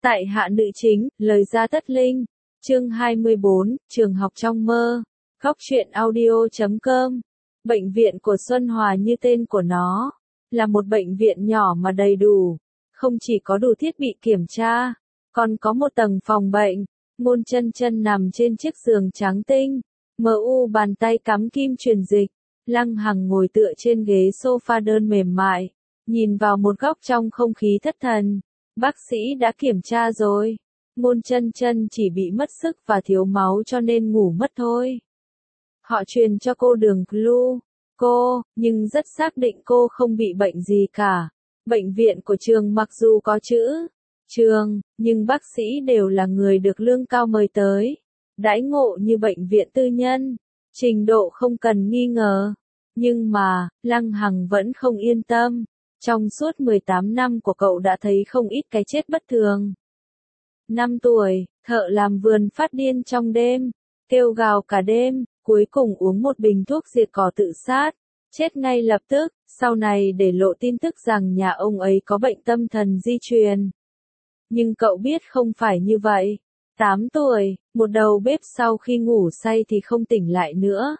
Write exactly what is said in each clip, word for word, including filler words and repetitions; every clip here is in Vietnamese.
Tại hạ nữ chính, lời ra tất linh. Chương hai mươi bốn, trường học trong mơ. Góc truyện audio chấm com. Bệnh viện của Xuân Hòa như tên của nó, là một bệnh viện nhỏ mà đầy đủ. Không chỉ có đủ thiết bị kiểm tra, còn có một tầng phòng bệnh. Ngôn Chân Chân nằm trên chiếc giường trắng tinh, mờ u bàn tay cắm kim truyền dịch. Lăng Hằng ngồi tựa trên ghế sofa đơn mềm mại, nhìn vào một góc trong không khí thất thần. Bác sĩ đã kiểm tra rồi. Ngôn Chân Chân chỉ bị mất sức và thiếu máu cho nên ngủ mất thôi. Họ truyền cho cô đường flu. Cô, nhưng rất xác định cô không bị bệnh gì cả. Bệnh viện của trường mặc dù có chữ trường, nhưng bác sĩ đều là người được lương cao mời tới. Đãi ngộ như bệnh viện tư nhân, trình độ không cần nghi ngờ. Nhưng mà, Lăng Hằng vẫn không yên tâm. Trong suốt mười tám năm của cậu đã thấy không ít cái chết bất thường. Năm tuổi, thợ làm vườn phát điên trong đêm, kêu gào cả đêm, cuối cùng uống một bình thuốc diệt cỏ tự sát, chết ngay lập tức, sau này để lộ tin tức rằng nhà ông ấy có bệnh tâm thần di truyền. Nhưng cậu biết không phải như vậy. tám tuổi, một đầu bếp sau khi ngủ say thì không tỉnh lại nữa.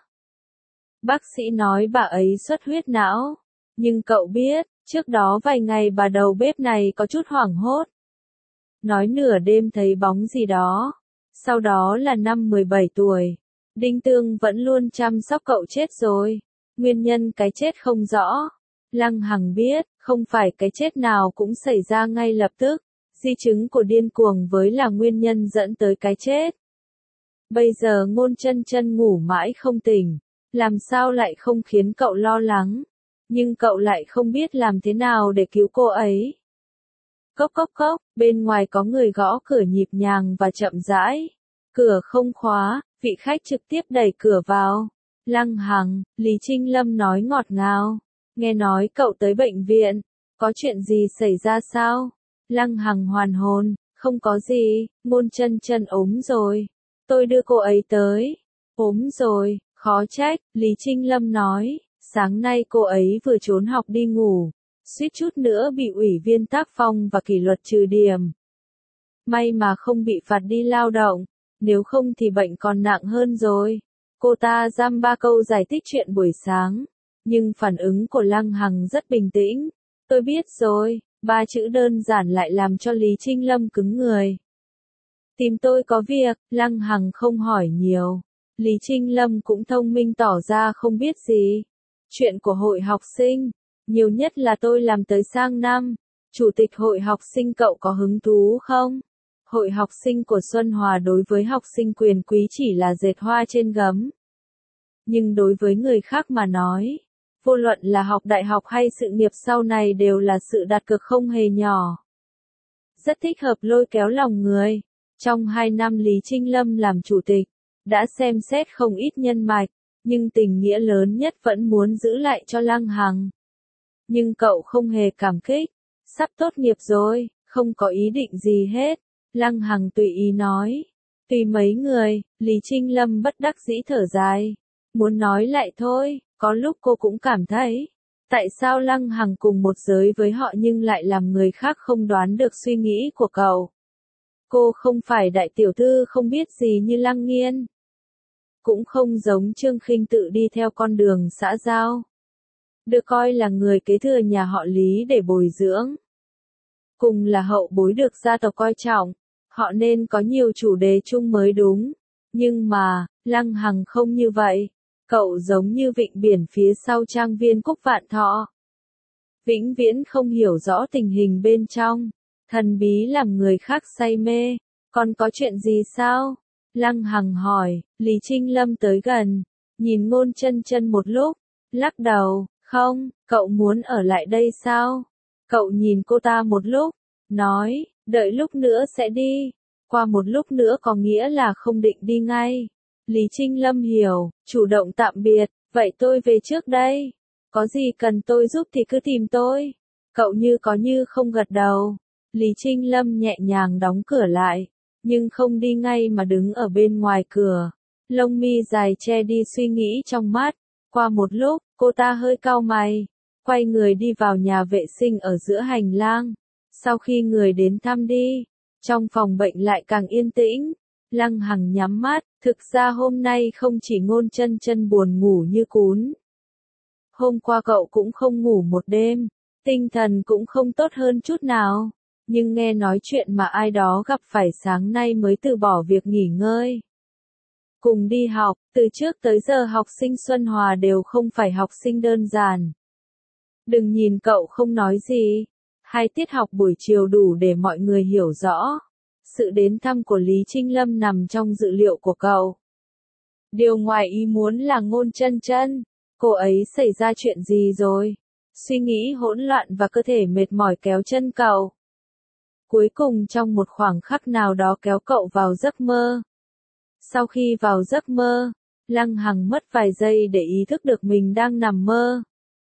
Bác sĩ nói bà ấy xuất huyết não, nhưng cậu biết, trước đó vài ngày bà đầu bếp này có chút hoảng hốt. Nói nửa đêm thấy bóng gì đó. Sau đó là năm mười bảy tuổi. Đinh Tương vẫn luôn chăm sóc cậu chết rồi. Nguyên nhân cái chết không rõ. Lăng Hằng biết, không phải cái chết nào cũng xảy ra ngay lập tức. Di chứng của điên cuồng với là nguyên nhân dẫn tới cái chết. Bây giờ Ngôn Chân Chân ngủ mãi không tỉnh. Làm sao lại không khiến cậu lo lắng. Nhưng cậu lại không biết làm thế nào để cứu cô ấy. Cốc cốc cốc, bên ngoài có người gõ cửa nhịp nhàng và chậm rãi. Cửa không khóa, vị khách trực tiếp đẩy cửa vào. Lăng Hằng, Lý Trinh Lâm nói ngọt ngào. Nghe nói cậu tới bệnh viện. Có chuyện gì xảy ra sao? Lăng Hằng hoàn hồn, không có gì, Ngôn Chân Chân ốm rồi. Tôi đưa cô ấy tới. Ốm rồi, khó trách, Lý Trinh Lâm nói. Sáng nay cô ấy vừa trốn học đi ngủ. Suýt chút nữa bị ủy viên tác phong và kỷ luật trừ điểm. May mà không bị phạt đi lao động, nếu không thì bệnh còn nặng hơn rồi. Cô ta giam ba câu giải thích chuyện buổi sáng, nhưng phản ứng của Lăng Hằng rất bình tĩnh. Tôi biết rồi, ba chữ đơn giản lại làm cho Lý Trinh Lâm cứng người. Tìm tôi có việc, Lăng Hằng không hỏi nhiều. Lý Trinh Lâm cũng thông minh tỏ ra không biết gì. Chuyện của hội học sinh. Nhiều nhất là tôi làm tới sang năm. Chủ tịch hội học sinh cậu có hứng thú không? Hội học sinh của Xuân Hòa đối với học sinh quyền quý chỉ là dệt hoa trên gấm. Nhưng đối với người khác mà nói, vô luận là học đại học hay sự nghiệp sau này đều là sự đặt cược không hề nhỏ. Rất thích hợp lôi kéo lòng người. Trong hai năm Lý Trinh Lâm làm chủ tịch, đã xem xét không ít nhân mạch, nhưng tình nghĩa lớn nhất vẫn muốn giữ lại cho Lăng Hằng. Nhưng cậu không hề cảm kích. Sắp tốt nghiệp rồi, không có ý định gì hết. Lăng Hằng tùy ý nói. Tùy mấy người, Lý Trinh Lâm bất đắc dĩ thở dài. Muốn nói lại thôi, có lúc cô cũng cảm thấy. Tại sao Lăng Hằng cùng một giới với họ nhưng lại làm người khác không đoán được suy nghĩ của cậu. Cô không phải đại tiểu thư không biết gì như Lăng Nghiên. Cũng không giống Trương Khinh tự đi theo con đường xã giao. Được coi là người kế thừa nhà họ Lý để bồi dưỡng. Cùng là hậu bối được gia tộc coi trọng, họ nên có nhiều chủ đề chung mới đúng. Nhưng mà, Lăng Hằng không như vậy. Cậu giống như vịnh biển phía sau trang viên Cúc Vạn Thọ. Vĩnh viễn không hiểu rõ tình hình bên trong. Thần bí làm người khác say mê. Còn có chuyện gì sao? Lăng Hằng hỏi. Lý Trinh Lâm tới gần, nhìn Ngôn Chân Chân một lúc, lắc đầu. Không, cậu muốn ở lại đây sao? Cậu nhìn cô ta một lúc, nói, đợi lúc nữa sẽ đi. Qua một lúc nữa có nghĩa là không định đi ngay. Lý Trinh Lâm hiểu, chủ động tạm biệt, vậy tôi về trước đây. Có gì cần tôi giúp thì cứ tìm tôi. Cậu như có như không gật đầu. Lý Trinh Lâm nhẹ nhàng đóng cửa lại, nhưng không đi ngay mà đứng ở bên ngoài cửa. Lông mi dài che đi suy nghĩ trong mắt. Qua một lúc, cô ta hơi cau mày, quay người đi vào nhà vệ sinh ở giữa hành lang. Sau khi người đến thăm đi, Trong phòng bệnh lại càng yên tĩnh. Lăng Hằng nhắm mắt, thực ra hôm nay không chỉ Ngôn Chân Chân buồn ngủ như cún. Hôm qua cậu cũng không ngủ một đêm, tinh thần cũng không tốt hơn chút nào, nhưng nghe nói chuyện mà ai đó gặp phải sáng nay mới từ bỏ việc nghỉ ngơi. Cùng đi học, từ trước tới giờ học sinh Xuân Hòa đều không phải học sinh đơn giản. Đừng nhìn cậu không nói gì, hai tiết học buổi chiều đủ để mọi người hiểu rõ. Sự đến thăm của Lý Trinh Lâm nằm trong dự liệu của cậu. Điều ngoài ý muốn là Ngôn Chân Chân, cô ấy xảy ra chuyện gì rồi? Suy nghĩ hỗn loạn và cơ thể mệt mỏi kéo chân cậu. Cuối cùng trong một khoảng khắc nào đó kéo cậu vào giấc mơ. Sau khi vào giấc mơ, Lăng Hằng mất vài giây để ý thức được mình đang nằm mơ.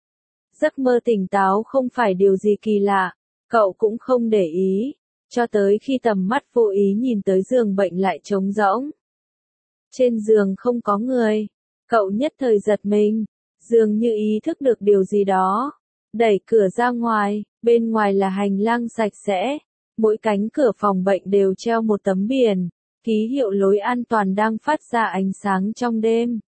Giấc mơ tỉnh táo không phải điều gì kỳ lạ, cậu cũng không để ý, cho tới khi tầm mắt vô ý nhìn tới giường bệnh lại trống rỗng. Trên giường không có người, cậu nhất thời giật mình, dường như ý thức được điều gì đó. Đẩy cửa ra ngoài, bên ngoài là hành lang sạch sẽ, mỗi cánh cửa phòng bệnh đều treo một tấm biển, ký hiệu lối an toàn đang phát ra ánh sáng trong đêm.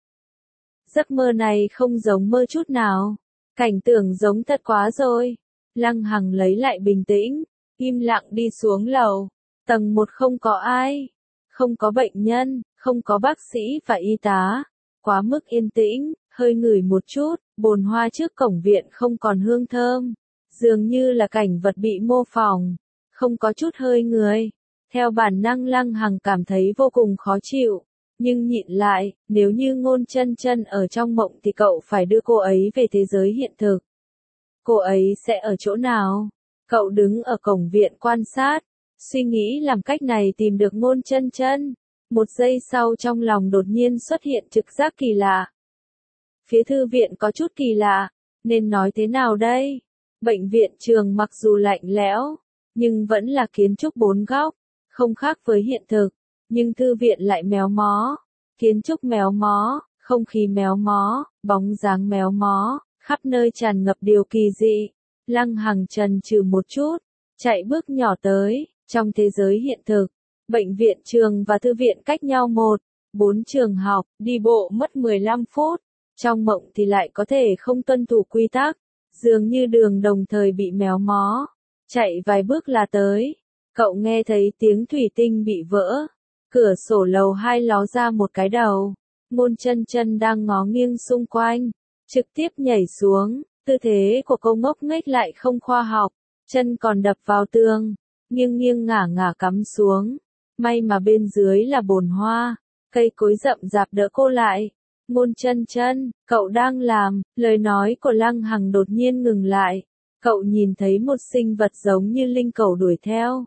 Giấc mơ này không giống mơ chút nào, cảnh tượng giống thật quá rồi. Lăng Hằng lấy lại bình tĩnh, im lặng đi xuống lầu. Tầng một không có ai, không có bệnh nhân, không có bác sĩ và y tá, quá mức yên tĩnh. Hơi ngửi một chút, bồn hoa trước cổng viện không còn hương thơm, dường như là cảnh vật bị mô phỏng, không có chút hơi người. Theo bản năng Lăng Hằng cảm thấy vô cùng khó chịu, nhưng nhịn lại, nếu như Ngôn Chân Chân ở trong mộng thì cậu phải đưa cô ấy về thế giới hiện thực. Cô ấy sẽ ở chỗ nào? Cậu đứng ở cổng viện quan sát, suy nghĩ làm cách này tìm được Ngôn Chân Chân. Một giây sau trong lòng đột nhiên xuất hiện trực giác kỳ lạ. Phía thư viện có chút kỳ lạ, nên nói thế nào đây? Bệnh viện trường mặc dù lạnh lẽo, nhưng vẫn là kiến trúc bốn góc, không khác với hiện thực, nhưng thư viện lại méo mó. Kiến trúc méo mó, không khí méo mó, bóng dáng méo mó, khắp nơi tràn ngập điều kỳ dị. Lăng Hằng chần chừ một chút, chạy bước nhỏ tới. Trong thế giới hiện thực, bệnh viện trường và thư viện cách nhau một, bốn trường học, đi bộ mất mười lăm phút. Trong mộng thì lại có thể không tuân thủ quy tắc, dường như đường đồng thời bị méo mó. Chạy vài bước là tới. Cậu nghe thấy tiếng thủy tinh bị vỡ. Cửa sổ lầu hai ló ra một cái đầu. Ngôn Chân Chân đang ngó nghiêng xung quanh, trực tiếp nhảy xuống. Tư thế của cô ngốc nghếch lại không khoa học, chân còn đập vào tường, nghiêng nghiêng ngả ngả cắm xuống. May mà bên dưới là bồn hoa, cây cối rậm rạp đỡ cô lại. Ngôn Chân Chân, cậu đang làm? Lời nói của Lăng Hằng đột nhiên ngừng lại. Cậu nhìn thấy một sinh vật giống như linh cẩu đuổi theo.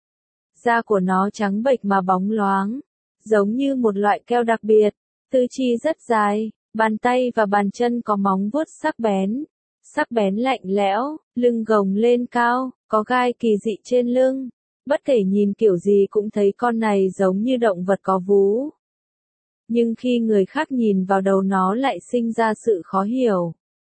Da của nó trắng bệch mà bóng loáng, giống như một loại keo đặc biệt. Tứ chi rất dài, bàn tay và bàn chân có móng vuốt sắc bén. Sắc bén lạnh lẽo, lưng gồng lên cao, có gai kỳ dị trên lưng. Bất kể nhìn kiểu gì cũng thấy con này giống như động vật có vú. Nhưng khi người khác nhìn vào đầu nó lại sinh ra sự khó hiểu.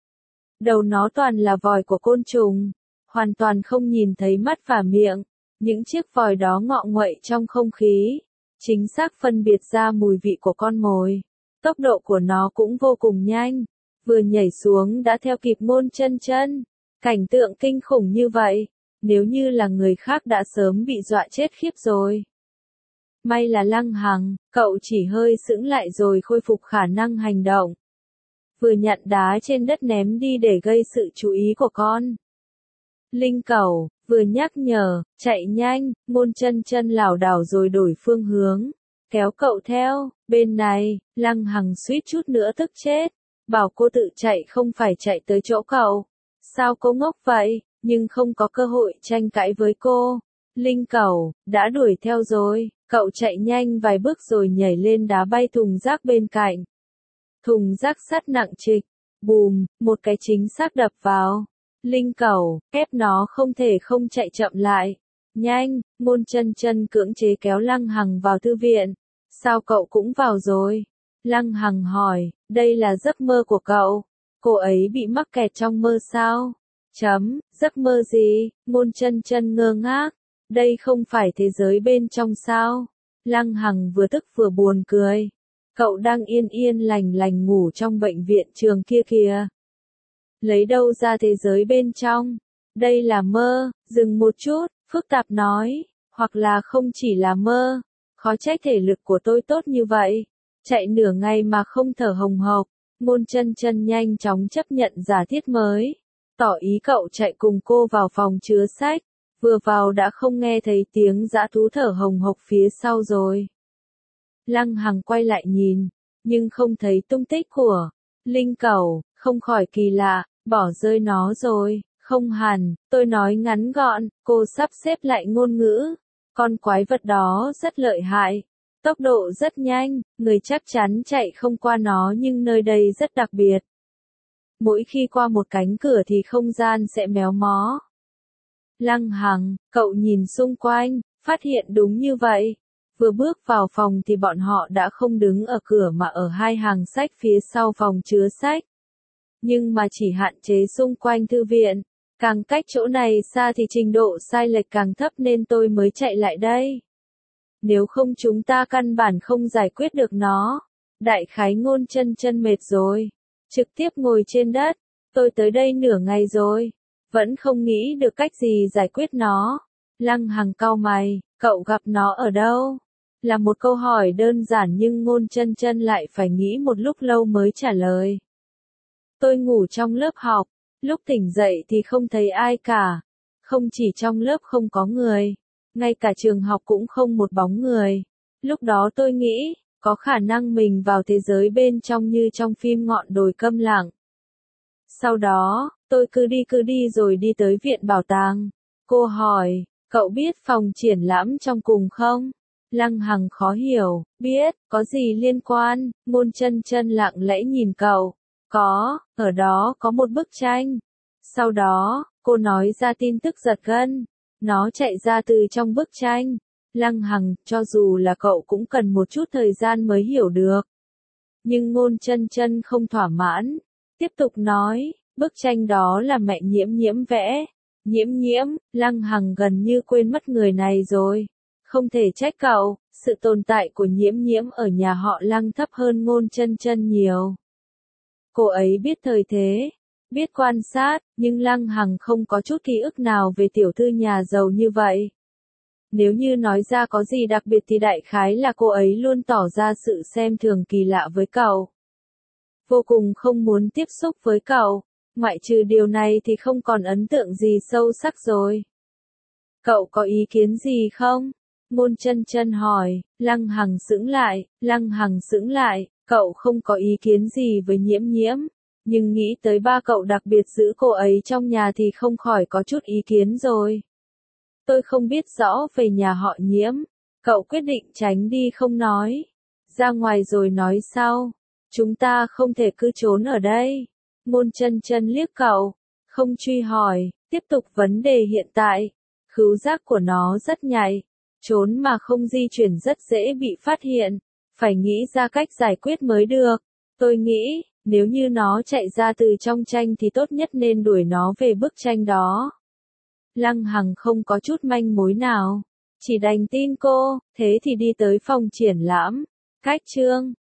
Đầu nó toàn là vòi của côn trùng, hoàn toàn không nhìn thấy mắt và miệng. Những chiếc vòi đó ngọ nguậy trong không khí, chính xác phân biệt ra mùi vị của con mồi. Tốc độ của nó cũng vô cùng nhanh, vừa nhảy xuống đã theo kịp Ngôn Chân Chân. Cảnh tượng kinh khủng như vậy, nếu như là người khác đã sớm bị dọa chết khiếp rồi. May là Lăng Hằng, cậu chỉ hơi sững lại rồi khôi phục khả năng hành động. Vừa nhặt đá trên đất ném đi để gây sự chú ý của con linh cẩu, vừa nhắc nhở, chạy nhanh. Ngôn Chân Chân lảo đảo rồi đổi phương hướng, kéo cậu theo. Bên này, Lăng Hằng suýt chút nữa tức chết, bảo cô tự chạy không phải chạy tới chỗ cậu. Sao cô ngốc vậy? Nhưng không có cơ hội tranh cãi với cô. Linh cẩu, đã đuổi theo rồi. Cậu chạy nhanh vài bước rồi nhảy lên đá bay thùng rác bên cạnh. Thùng rác sắt nặng trịch, bùm, một cái chính xác đập vào. Linh cẩu, ép nó không thể không chạy chậm lại. Nhanh, Ngôn Chân Chân cưỡng chế kéo Lăng Hằng vào thư viện. Sao cậu cũng vào rồi? Lăng Hằng hỏi, đây là giấc mơ của cậu. Cô ấy bị mắc kẹt trong mơ sao? Chấm, giấc mơ gì? Ngôn Chân Chân ngơ ngác. Đây không phải thế giới bên trong sao? Lăng Hằng vừa tức vừa buồn cười. Cậu đang yên yên lành lành ngủ trong bệnh viện trường kia kìa. Lấy đâu ra thế giới bên trong? Đây là mơ. Dừng một chút, phức tạp nói. Hoặc là không chỉ là mơ. Khó trách thể lực của tôi tốt như vậy. Chạy nửa ngày mà không thở hồng hộc. Ngôn Chân Chân nhanh chóng chấp nhận giả thiết mới. Tỏ ý cậu chạy cùng cô vào phòng chứa sách. Vừa vào đã không nghe thấy tiếng dã thú thở hồng hộc phía sau rồi. Lăng Hằng quay lại nhìn, nhưng không thấy tung tích của linh cẩu, không khỏi kỳ lạ, bỏ rơi nó rồi. Không hẳn, tôi nói ngắn gọn, cô sắp xếp lại ngôn ngữ. Con quái vật đó rất lợi hại, tốc độ rất nhanh, người chắc chắn chạy không qua nó, nhưng nơi đây rất đặc biệt. Mỗi khi qua một cánh cửa thì không gian sẽ méo mó. Lăng Hằng, cậu nhìn xung quanh, phát hiện đúng như vậy. Vừa bước vào phòng thì bọn họ đã không đứng ở cửa mà ở hai hàng sách phía sau phòng chứa sách. Nhưng mà chỉ hạn chế xung quanh thư viện. Càng cách chỗ này xa thì trình độ sai lệch càng thấp nên tôi mới chạy lại đây. Nếu không chúng ta căn bản không giải quyết được nó. Đại khái Ngôn Chân Chân mệt rồi. Trực tiếp ngồi trên đất. Tôi tới đây nửa ngày rồi. Vẫn không nghĩ được cách gì giải quyết nó. Lăng Hằng cau mày, cậu gặp nó ở đâu? Là một câu hỏi đơn giản nhưng Ngôn Chân Chân lại phải nghĩ một lúc lâu mới trả lời. Tôi ngủ trong lớp học, lúc tỉnh dậy thì không thấy ai cả. Không chỉ trong lớp không có người, ngay cả trường học cũng không một bóng người. Lúc đó tôi nghĩ, có khả năng mình vào thế giới bên trong như trong phim Ngọn đồi câm lặng. Sau đó, tôi cứ đi cứ đi rồi đi tới viện bảo tàng. Cô hỏi, cậu biết phòng triển lãm trong cùng không? Lăng Hằng khó hiểu, biết, có gì liên quan? Ngôn Chân Chân lặng lẽ nhìn cậu. Có, ở đó có một bức tranh. Sau đó, cô nói ra tin tức giật gân. Nó chạy ra từ trong bức tranh. Lăng Hằng, cho dù là cậu cũng cần một chút thời gian mới hiểu được. Nhưng Ngôn Chân Chân không thỏa mãn. Tiếp tục nói, bức tranh đó là mẹ Nhiễm Nhiễm vẽ. Nhiễm Nhiễm, Lăng Hằng gần như quên mất người này rồi. Không thể trách cậu, sự tồn tại của Nhiễm Nhiễm ở nhà họ Lăng thấp hơn Ngôn Chân Chân nhiều. Cô ấy biết thời thế, biết quan sát, nhưng Lăng Hằng không có chút ký ức nào về tiểu thư nhà giàu như vậy. Nếu như nói ra có gì đặc biệt thì đại khái là cô ấy luôn tỏ ra sự xem thường kỳ lạ với cậu. Vô cùng không muốn tiếp xúc với cậu, ngoại trừ điều này thì không còn ấn tượng gì sâu sắc rồi. Cậu có ý kiến gì không? Ngôn Chân Chân hỏi. Lăng Hằng sững lại, Lăng Hằng sững lại, cậu không có ý kiến gì với Nhiễm Nhiễm, nhưng nghĩ tới ba cậu đặc biệt giữ cô ấy trong nhà thì không khỏi có chút ý kiến rồi. Tôi không biết rõ về nhà họ Nhiễm, cậu quyết định tránh đi không nói. Ra ngoài rồi nói sau, chúng ta không thể cứ trốn ở đây. Ngôn Chân Chân liếc cậu, không truy hỏi, tiếp tục vấn đề hiện tại. Khứu giác của nó rất nhạy, trốn mà không di chuyển rất dễ bị phát hiện, phải nghĩ ra cách giải quyết mới được. Tôi nghĩ, nếu như nó chạy ra từ trong tranh thì tốt nhất nên đuổi nó về bức tranh đó. Lăng Hằng không có chút manh mối nào, chỉ đành tin cô, thế thì đi tới phòng triển lãm. Cách chương